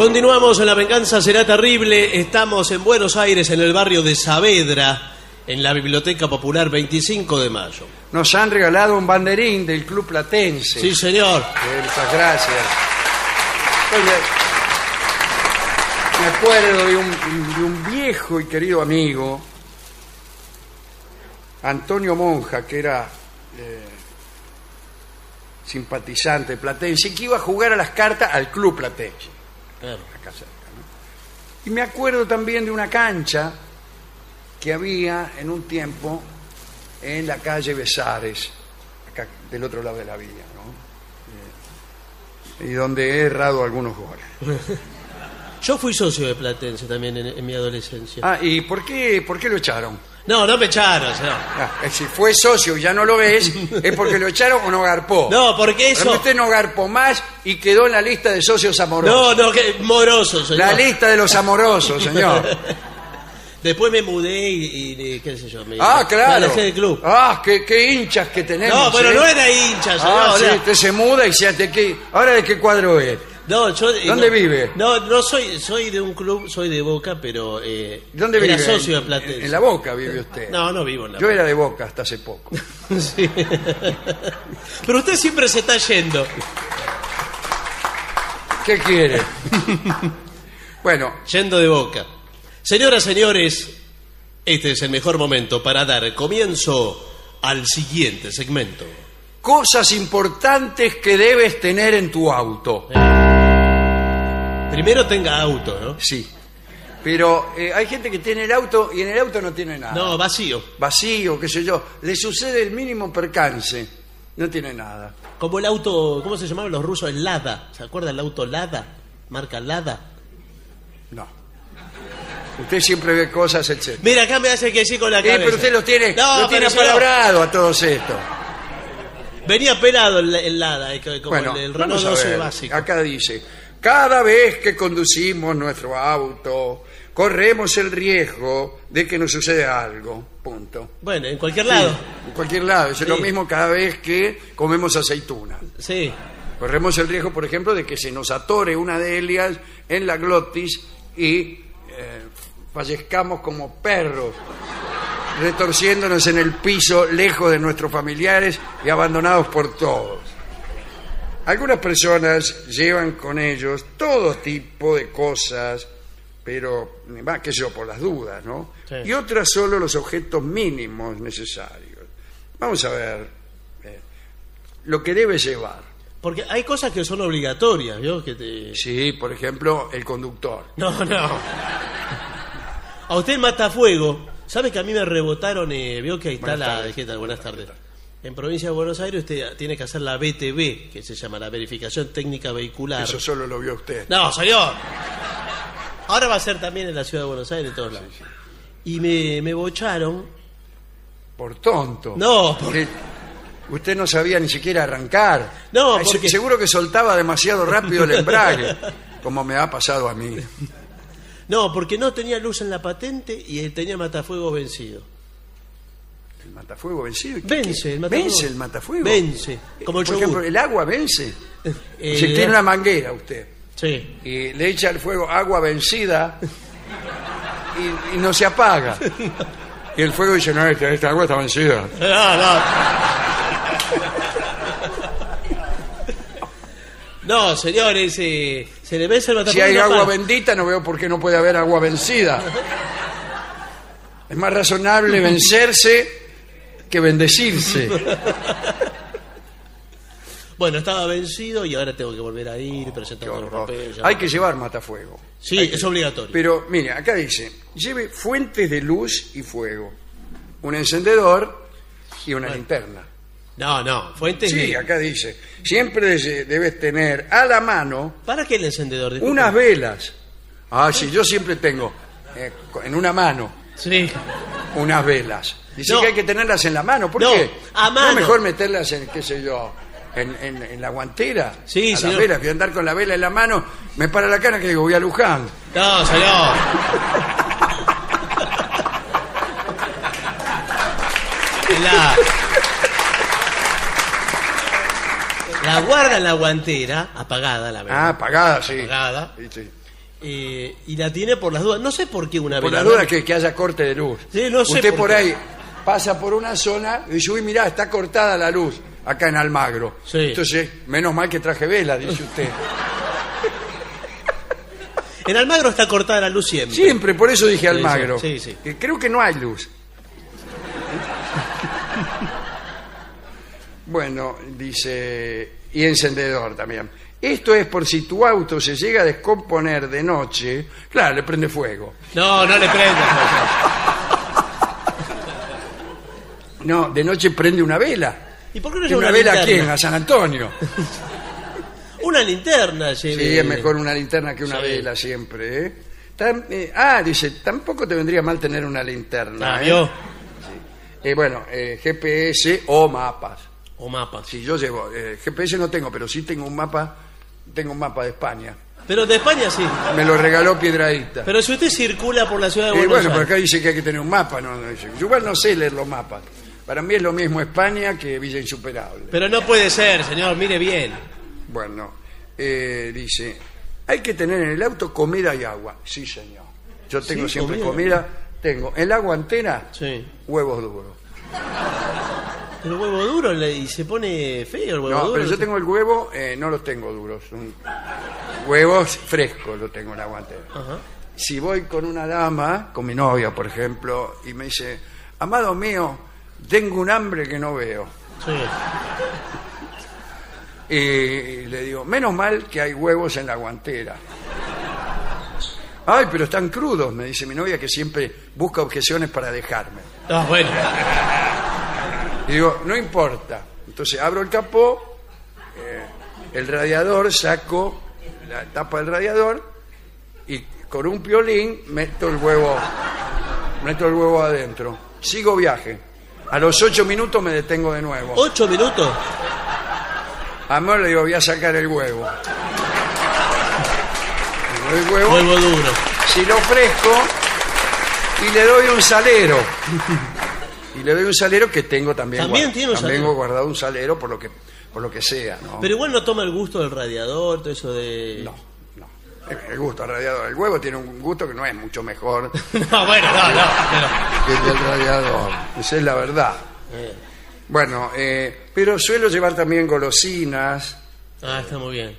Continuamos en La Venganza Será Terrible. Estamos en Buenos Aires, en el barrio de Saavedra, en la Biblioteca Popular 25 de Mayo. Nos han regalado un banderín del Club Platense. Sí, señor. Muchas gracias. Oye, me acuerdo de un viejo y querido amigo, Antonio Monja, que era simpatizante platense, que iba a jugar a las cartas al Club Platense. Claro. Acá cerca, ¿no? Y me acuerdo también de una cancha que había en un tiempo en la calle Besares, acá del otro lado de la vía, ¿no? Y donde he errado algunos goles. Yo fui socio de Platense también en mi adolescencia. Ah, ¿y por qué lo echaron? No, no me echaron. No, Si fue socio y ya no lo es, ¿es porque lo echaron o no garpó? no porque eso... Pero usted no garpó más y quedó en la lista de socios amorosos. No, que moroso, señor. La lista de los amorosos, señor. Después me mudé y qué sé yo. Claro. Me alejé del club. Qué hinchas que tenemos. No, pero ¿eh? no era hincha, señor. Sí, usted se muda y se hace que... ¿Ahora de qué cuadro es? No, yo... ¿Dónde vive? No soy de un club, soy de Boca, pero... ¿Dónde era vive? socio de Platense. En La Boca vive usted. No vivo en La Yo Boca. era de Boca hasta hace poco. Sí. Pero usted siempre se está yendo. ¿Qué quiere? Bueno, Yendo de Boca. Señoras, señores, este es el mejor momento para dar comienzo al siguiente segmento. cosas importantes que debes tener en tu auto. Primero tenga auto, ¿no? Sí. Pero hay gente que tiene el auto y en el auto no tiene nada. No, vacío. Vacío, qué sé yo. Le sucede el mínimo percance. No tiene nada. Como el auto, ¿cómo se llamaban los rusos? El Lada. ¿Se acuerda el auto Lada? Marca Lada. No. Usted siempre ve cosas, etc. Mira, acá me hace que sí con la cabeza. Pero usted lo tiene pero si no. apalabrado a todos estos. Venía pelado el Lada, como Bueno, el vamos Renault a 12 ver. básico. Acá dice: cada vez que conducimos nuestro auto, corremos el riesgo de que nos suceda algo. Punto. Bueno, en cualquier lado. Sí, en cualquier lado. Es lo mismo cada vez que comemos aceituna. Sí. Corremos el riesgo, por ejemplo, de que se nos atore una de ellas en la glotis y fallezcamos como perros, retorciéndonos en el piso, lejos de nuestros familiares y abandonados por todos. Algunas personas llevan con ellos todo tipo de cosas, pero, qué sé yo, por las dudas, ¿no? Sí. Y otras solo los objetos mínimos necesarios. Vamos a ver lo que debes llevar. Porque hay cosas que son obligatorias, ¿vio? Sí, por ejemplo, el conductor. No. A usted el matafuego. ¿Sabe que a mí me rebotaron? Vio que ahí está ¿qué tal? Buenas tardes. En provincia de Buenos Aires usted tiene que hacer la BTV, que se llama la verificación técnica vehicular. Eso solo lo vio usted. No, señor. Ahora va a ser también en la ciudad de Buenos Aires, en todos lados. Sí. Y me bocharon. Por tonto. No, porque usted no sabía ni siquiera arrancar. No, porque... Seguro que soltaba demasiado rápido el embrague, como me ha pasado a mí. No, porque no tenía luz en la patente y tenía matafuego vencido. ¿El matafuego vencido? Vence el matafuego. ¿Vence el matafuego? Vence. Como el Por yogur. ejemplo, ¿el agua vence? Si tiene una manguera usted Sí. y le echa al fuego agua vencida y no se apaga. Y el fuego dice: no, esta agua está vencida. No, señores, se le vence el matafuego. Si hay y no agua apaga. bendita, no veo por qué no puede haber agua vencida. Es más razonable vencerse que bendecirse. Bueno, estaba vencido y ahora tengo que volver a ir presentando los papeles. Hay que llevar matafuego. Sí, es obligatorio. Pero, mire, acá dice: lleve fuentes de luz y fuego, un encendedor y una linterna. No, fuentes Sí, de... acá dice: siempre debes tener a la mano ¿Para qué el encendedor? Disculpe. unas velas. Sí, yo siempre tengo en una mano Sí. unas velas. Dice No. que hay que tenerlas en la mano. ¿Por No, qué? a mano. ¿No es mejor meterlas en, qué sé yo, en la guantera? Sí, a señor. las velas, que andar con la vela en la mano, me para la cara que digo: voy a Luján. No, señor. La guarda en la guantera, apagada la vela. Apagada, sí. Apagada. Sí. y la tiene por las dudas. No sé por qué una Por vela. las dudas que haya corte de luz. Sí, no sé Usted por por qué. ahí pasa por una zona y dice, uy, mirá, está cortada la luz acá en Almagro. Sí. Entonces, menos mal que traje vela, dice usted. En Almagro está cortada la luz siempre. Siempre, por eso dije Almagro. sí, sí. Que creo que no hay luz. Bueno, dice, y encendedor también. Esto es por si tu auto se llega a descomponer de noche. Claro, le prende fuego. No, no le prendas. No, de noche prende una vela. ¿Y por qué no ¿Y lleva una una vela a linterna? quién? A San Antonio. Una linterna lleve. Sí, es mejor una linterna que una Sí. vela siempre, ¿eh? Dice, tampoco te vendría mal tener una linterna. ¿Vio? Bueno, GPS o mapas. O mapas. Si yo llevo, GPS no tengo, pero sí tengo un mapa de España. Pero de España sí. Me lo regaló Piedradita. Pero si usted circula por la ciudad de Buenos Bueno, pero Aires. acá dice que hay que tener un mapa. No, dice. Yo igual no sé leer los mapas. Para mí es lo mismo España que Villa Insuperable. Pero no puede ser, señor, mire bien. Bueno, dice, hay que tener en el auto comida y agua. Sí, señor. Yo tengo Sí, siempre comida. comida. Tengo en la guantera Sí. huevos duros. Pero huevo duro y se pone feo el huevo No, duro. pero yo tengo el huevo, no los tengo duros. Son huevos frescos los tengo en la guantera. Ajá. Si voy con una dama, con mi novia, por ejemplo, y me dice, amado mío, tengo un hambre que no veo. Sí. Y le digo, menos mal que hay huevos en la guantera. Ay, pero están crudos, me dice mi novia, que siempre busca objeciones para dejarme. Ah, bueno. Y digo, no importa. Entonces abro el capó, el radiador, saco la tapa del radiador y con un piolín meto el huevo adentro. Sigo viaje. A los 8 minutos me detengo de nuevo. 8 minutos. Amor, le digo, voy a sacar el huevo. Le doy el huevo, Huevo duro. si lo ofrezco y le doy un salero. Y le doy un salero que tengo también. También tiene un salero. Tengo guardado un salero por lo que sea, ¿no? Pero igual no toma el gusto del radiador, todo eso de... No. El gusto al radiador. El huevo tiene un gusto que no es mucho mejor No, bueno, no. que el del radiador. Esa es la verdad. Bueno, pero suelo llevar también golosinas. Ah, está muy bien.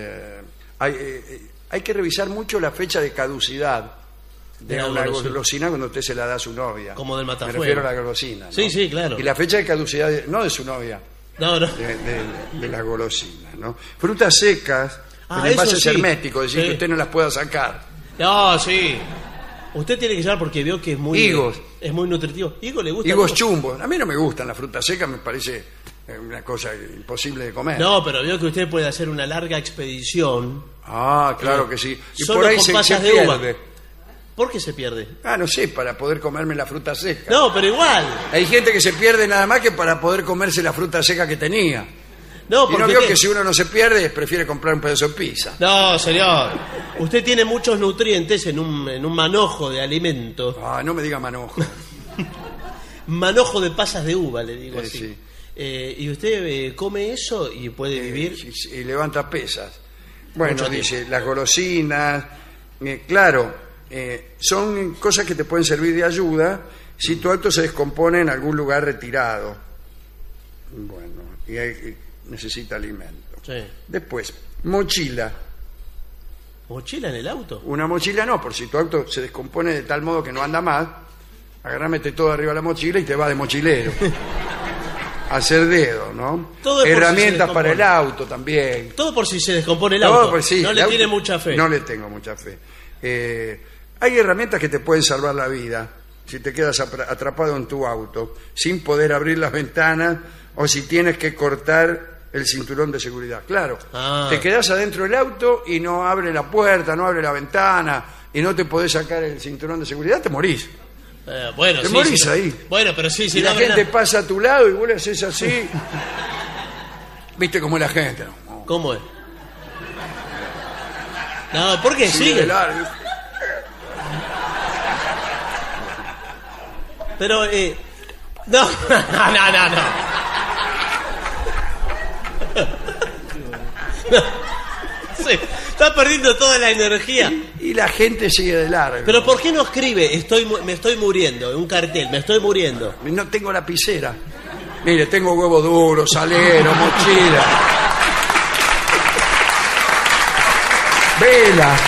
Hay que revisar mucho la fecha de caducidad de De la una golosina. golosina cuando usted se la da a su novia. Como del matafuego. Me refiero a la golosina, ¿no? Sí, sí, claro. Y la fecha de caducidad, no de su novia, No, no. de la golosina, ¿no? Frutas secas, Ah, en envases eso sí. herméticos, es decir, Sí. que usted no las pueda sacar. No, sí. Usted tiene que llevar porque veo que es muy... Higos. Es muy nutritivo. ¿Higo le gusta? Higos mucho? chumbos. A mí no me gustan las frutas secas, me parece una cosa imposible de comer. No, pero veo que usted puede hacer una larga expedición. Ah, claro que sí. Y Solo por ahí con se pasas de uva. pierde. ¿Por qué se pierde? Ah, no sé, para poder comerme la fruta seca. No, pero igual. Hay gente que se pierde nada más que para poder comerse la fruta seca que tenía. No, Y no porque veo usted- que si uno no se pierde, prefiere comprar un pedazo de pizza. No, señor. Usted tiene muchos nutrientes en un manojo de alimentos. Ah, no me diga manojo. Manojo de pasas de uva, le digo así. Sí. Y usted come eso y puede vivir. Y levanta pesas. Bueno, Mucho dice, las golosinas, claro, son cosas que te pueden servir de ayuda si tu auto se descompone en algún lugar retirado. Bueno, necesita alimento. Sí. Después, mochila. ¿Mochila en el auto? Una mochila no, por si tu auto se descompone de tal modo que no anda más, agarrá, mete todo arriba de la mochila y te va de mochilero. Hacer dedo, ¿no? Todo es por herramientas si se para el descompone. auto también. Todo por si se descompone el auto. Pues sí, no el le auto- tiene mucha fe. No le tengo mucha fe. Hay herramientas que te pueden salvar la vida si te quedas atrapado en tu auto sin poder abrir las ventanas o si tienes que cortar el cinturón de seguridad. Claro, Ah. te quedás adentro del auto y no abre la puerta, no abre la ventana y no te podés sacar el cinturón de seguridad, te morís. Bueno, Te sí, morís sí, ahí. Bueno, pero sí, Y si la no abre gente nada. pasa a tu lado y vos le haces así. ¿Viste cómo es la gente? No, ¿Cómo es? No, ¿por qué? sigue de Sigue. largo. Pero, no, no. Sí. Está perdiendo toda la energía. Y la gente sigue de largo. Pero ¿por qué no escribe me estoy muriendo? Un cartel, me estoy muriendo. No tengo lapicera. Mire, tengo huevo duro, salero, mochila. Vela.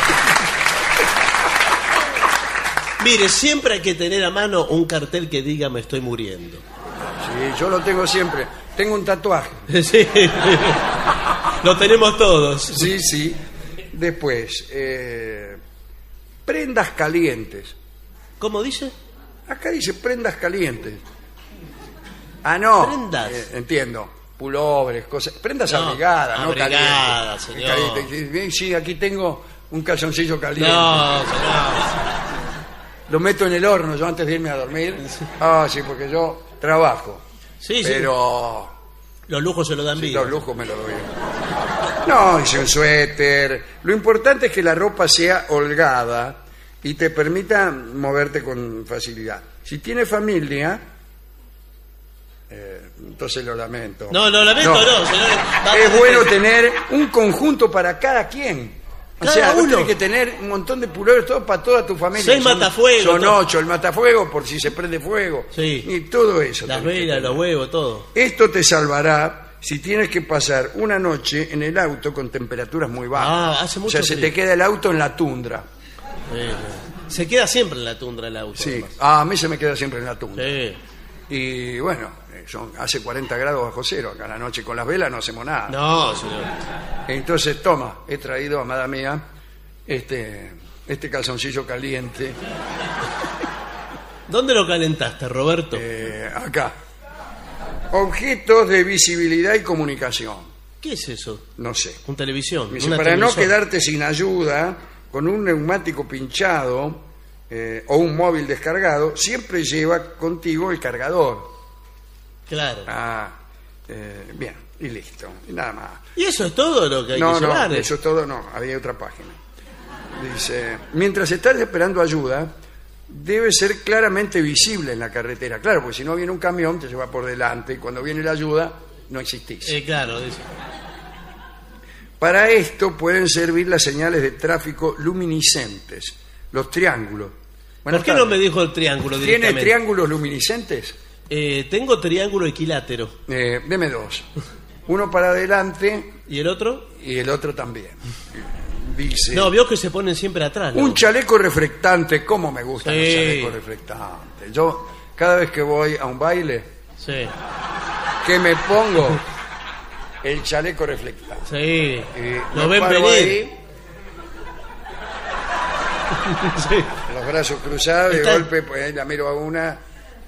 Mire, siempre hay que tener a mano un cartel que diga me estoy muriendo. Sí, yo lo tengo siempre. Tengo un tatuaje. Sí. Lo tenemos todos. Sí, sí. Después, prendas calientes. ¿Cómo dice? Acá dice prendas calientes. Ah, no. Prendas. Entiendo. Pulobres, cosas. Prendas No, abrigadas, no abrigadas, calientes. señor. Calientes. Sí, aquí tengo un calzoncillo caliente. No, señor. Lo meto en el horno yo antes de irme a dormir. Ah, sí, porque yo trabajo. Sí, Pero los lujos se lo dan vida. los lujos me lo doy. No, hice un suéter. Lo importante es que la ropa sea holgada y te permita moverte con facilidad. Si tienes familia, entonces lo lamento. No, lo lamento no, señor. Es bueno tener un conjunto para cada quien. O Cada sea, vos uno. tenés que tener un montón de pulloveros, todo para toda tu familia. 6 matafuegos, Son todo. 8, el matafuego por si se prende fuego. Sí. Y todo eso. Las tenés que velas, tener. los huevos, todo. Esto te salvará si tienes que pasar una noche en el auto con temperaturas muy bajas. Ah, hace mucho O sea, se frío. te queda el auto en la tundra. Se queda siempre en la tundra el auto. Sí. además. A mí se me queda siempre en la tundra. Sí. Y bueno, hace 40 grados bajo cero. Acá a la noche con las velas no hacemos nada. No, señor. Entonces, toma, he traído, amada mía, este calzoncillo caliente ¿Dónde lo calentaste, Roberto? acá. Objetos de visibilidad y comunicación. ¿Qué es eso? No sé. ¿Un televisión? Dice, ¿Una para no televisor? quedarte sin ayuda, con un neumático pinchado o un móvil descargado, siempre lleva contigo el cargador. Claro. Bien, y listo. Y nada más. ¿Y eso es todo lo que hay No, que llevar? eso es todo, no. Había otra página. Dice, mientras estás esperando ayuda, debe ser claramente visible en la carretera. Claro, porque si no viene un camión, te lleva por delante, y cuando viene la ayuda, no existís. Claro, dice. Para esto pueden servir las señales de tráfico luminiscentes, los triángulos. Buenas ¿Por qué no tardes. me dijo el triángulo ¿Tiene directamente? triángulos luminiscentes? Tengo triángulo equilátero. Deme dos. Uno para adelante ¿Y el otro? y el otro también. Dice... No, vio que se ponen siempre atrás. ¿no? Un chaleco reflectante, ¿cómo me gustan Sí. los chalecos reflectantes? Yo, cada vez que voy a un baile, Sí, que me pongo el chaleco reflectante. sí. Me Lo ven paro venir. ahí, Sí. los brazos cruzados, de Está- golpe, pues ahí la miro a una.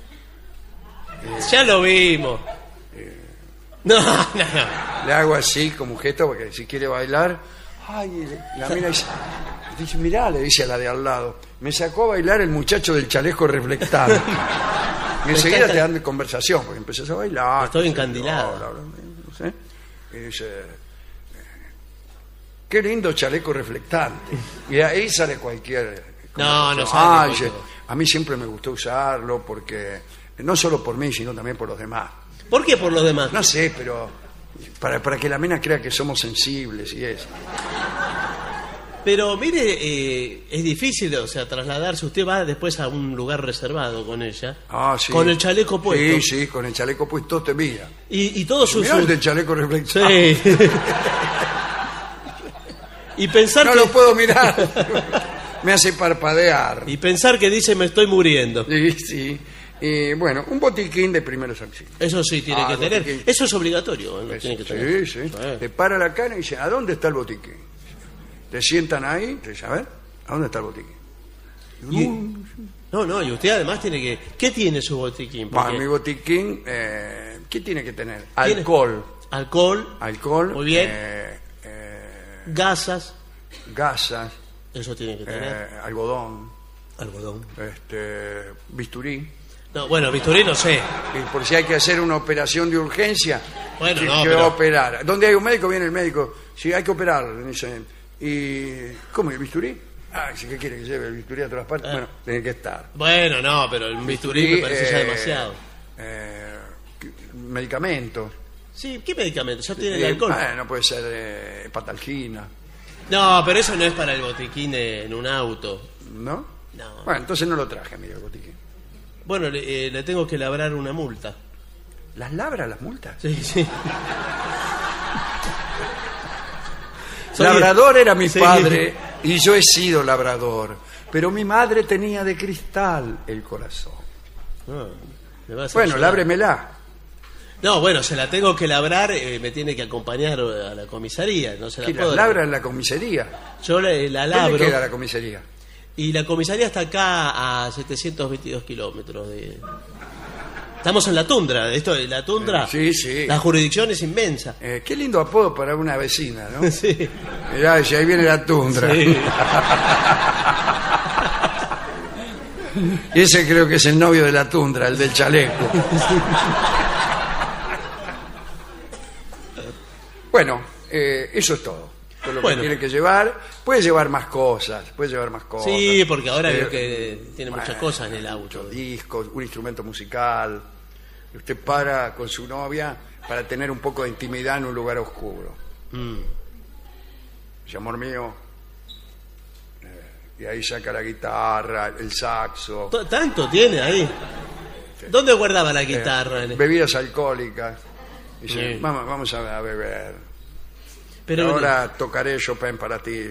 Ya lo vimos. No, no. Le hago así como gesto porque si quiere bailar, ay, la mina dice, mirá, le dice a la de al lado, me sacó a bailar el muchacho del chaleco reflectante. Y enseguida encanta- te dan conversación, porque empezás a bailar. Estoy qué sé encandilado. yo, bla, bla, bla, no sé. Y dice, qué lindo chaleco reflectante. Y de ahí sale cualquier... No, no conversación. sale Dice, cualquier- a mí siempre me gustó usarlo porque, no solo por mí, sino también por los demás. ¿Por qué por los demás? No sé, pero para que la mina crea que somos sensibles y eso. Pero mire, es difícil, o sea, trasladarse. Usted va después a un lugar reservado con ella. Ah, sí. Con el chaleco puesto. Sí, sí, con el chaleco puesto te mira. Y todo su... Mirá el del chaleco reflectante. Sí. Y pensar No que... lo puedo mirar. Me hace parpadear. Y pensar que dice me estoy muriendo. Sí, sí. Bueno, un botiquín de primeros auxilios. Eso sí tiene que el tener. botiquín. Eso es obligatorio. Lo tiene que tener. Sí, sí. Te para la cara y dice, ¿a dónde está el botiquín? Te sientan ahí, te dicen, a ver, ¿a dónde está el botiquín? No, y usted además tiene que... ¿Qué tiene su botiquín? Porque Mi botiquín, ¿qué tiene que tener? Tiene- Alcohol. Alcohol, muy bien. Gasas, Gasas, eso tiene que tener. algodón, Algodón. bisturí. No, bueno, bisturí no sé. Y por si hay que hacer una operación de urgencia, Bueno, que no, va pero- a operar. ¿Dónde hay un médico? Viene el médico. Sí, hay que operar. Dice, ¿y cómo el bisturí? Ah, ¿qué quiere que lleve el bisturí a todas partes? Ah. Bueno, tiene que estar. Bueno, no, pero el bisturí me parece ya demasiado. Medicamentos. Sí, ¿qué medicamento? Ya tiene el alcohol. Bueno, puede ser hepatalgina. No, pero eso no es para el botiquín en un auto. ¿No? No. Bueno, entonces no lo traje, amigo botiquín. Bueno, le tengo que labrar una multa. ¿Las labra las multas? Sí, sí. Labrador era mi Sí. padre y yo he sido labrador, pero mi madre tenía de cristal el corazón. No, me vas a Bueno, ayudar. lábremela. No, bueno, se la tengo que labrar, me tiene que acompañar a la comisaría, no se la ¿Que puedo las labra en la comisaría? Yo la labro. ¿Dónde queda la comisaría? Y la comisaría está acá a 722 kilómetros de... Estamos en la tundra, esto de la tundra. Sí, sí. La jurisdicción es inmensa. Qué lindo apodo para una vecina, ¿no? Sí. Mirá, si ahí viene la tundra. Sí. Y ese creo que es el novio de la tundra, el del chaleco. Bueno, eso es todo. Todo lo Bueno. que tiene que llevar. Puede llevar más cosas, Sí, porque ahora veo que tiene bueno, muchas cosas en el auto. discos, un instrumento musical. Y usted para con su novia para tener un poco de intimidad en un lugar oscuro. Dice, amor mío. Y ahí saca la guitarra, el saxo, Tanto tiene ahí. ¿Dónde guardaba la guitarra? bebidas alcohólicas. Dice, Sí. vamos a beber. Pero Ahora tocaré Chopin para ti.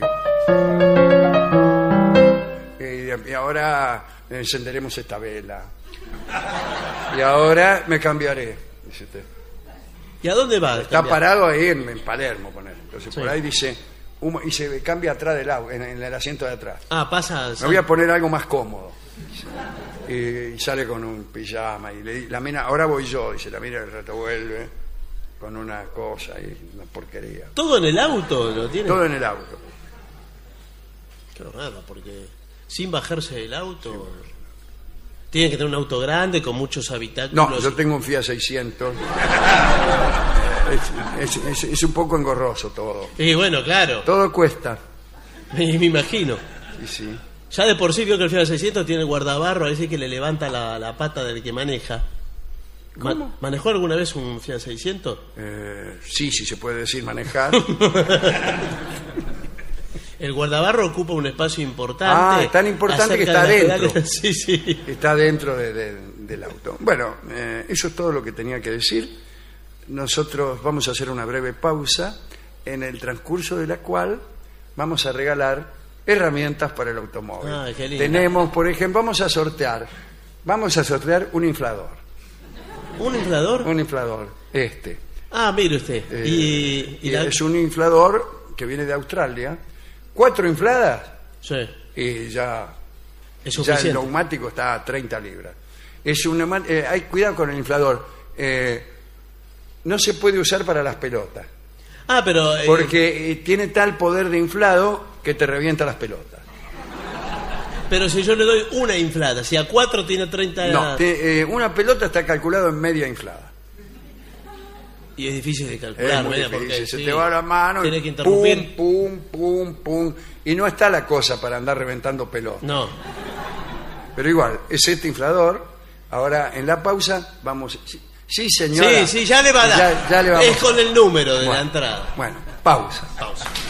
Y ahora encenderemos esta vela. Y ahora me cambiaré, dice usted. ¿Y a dónde va? Está parado ahí en Palermo, poner. Entonces Sí. por ahí dice, y se cambia atrás del auto, en el asiento de atrás. Ah, pasa. Me voy a poner algo más cómodo. Y sale con un pijama. Y la mina, ahora voy yo, dice, la mina el rato vuelve con una cosa y una porquería. ¿Todo en el auto lo tiene? Todo en el auto. Qué raro, porque sin bajarse del auto... Tiene que tener un auto grande con muchos habitáculos. No, yo tengo un Fiat 600. Es un poco engorroso todo. Y bueno, claro, Todo cuesta. me imagino. Sí, sí. Ya de por sí vio que el Fiat 600 tiene el guardabarro, a veces que le levanta la pata del que maneja. ¿Cómo? ¿Manejó alguna vez un Fiat 600? Sí, se puede decir manejar. El guardabarro ocupa un espacio importante. Tan importante que acerca está de las dentro. pedales. Sí, sí. Está dentro del auto. Bueno, eso es todo lo que tenía que decir. Nosotros vamos a hacer una breve pausa, en el transcurso de la cual vamos a regalar herramientas para el automóvil. Ah, qué lindo. Tenemos, por ejemplo, vamos a sortear un inflador. ¿Un inflador? Un inflador, este. Ah, mire usted. Y la... Es un inflador que viene de Australia. 4 infladas Sí, y ya es ya el suficiente. neumático está a 30 libras. Hay cuidado con el inflador. No se puede usar para las pelotas, Ah, pero... porque tiene tal poder de inflado que te revienta las pelotas. Pero si yo le doy una inflada, si a 4 tiene 30... No, una pelota está calculado en media inflada. Y es difícil de Es calcular, muy ¿verdad? difícil, Porque se sí, te va la mano tiene y que interrumpir. pum. Y no está la cosa para andar reventando pelotas. No. Pero igual, es este inflador. Ahora, en la pausa, vamos... Sí, señora. Sí, ya le va a dar. Ya le vamos. Es con el número de la Bueno, entrada. Bueno, pausa. Pausa.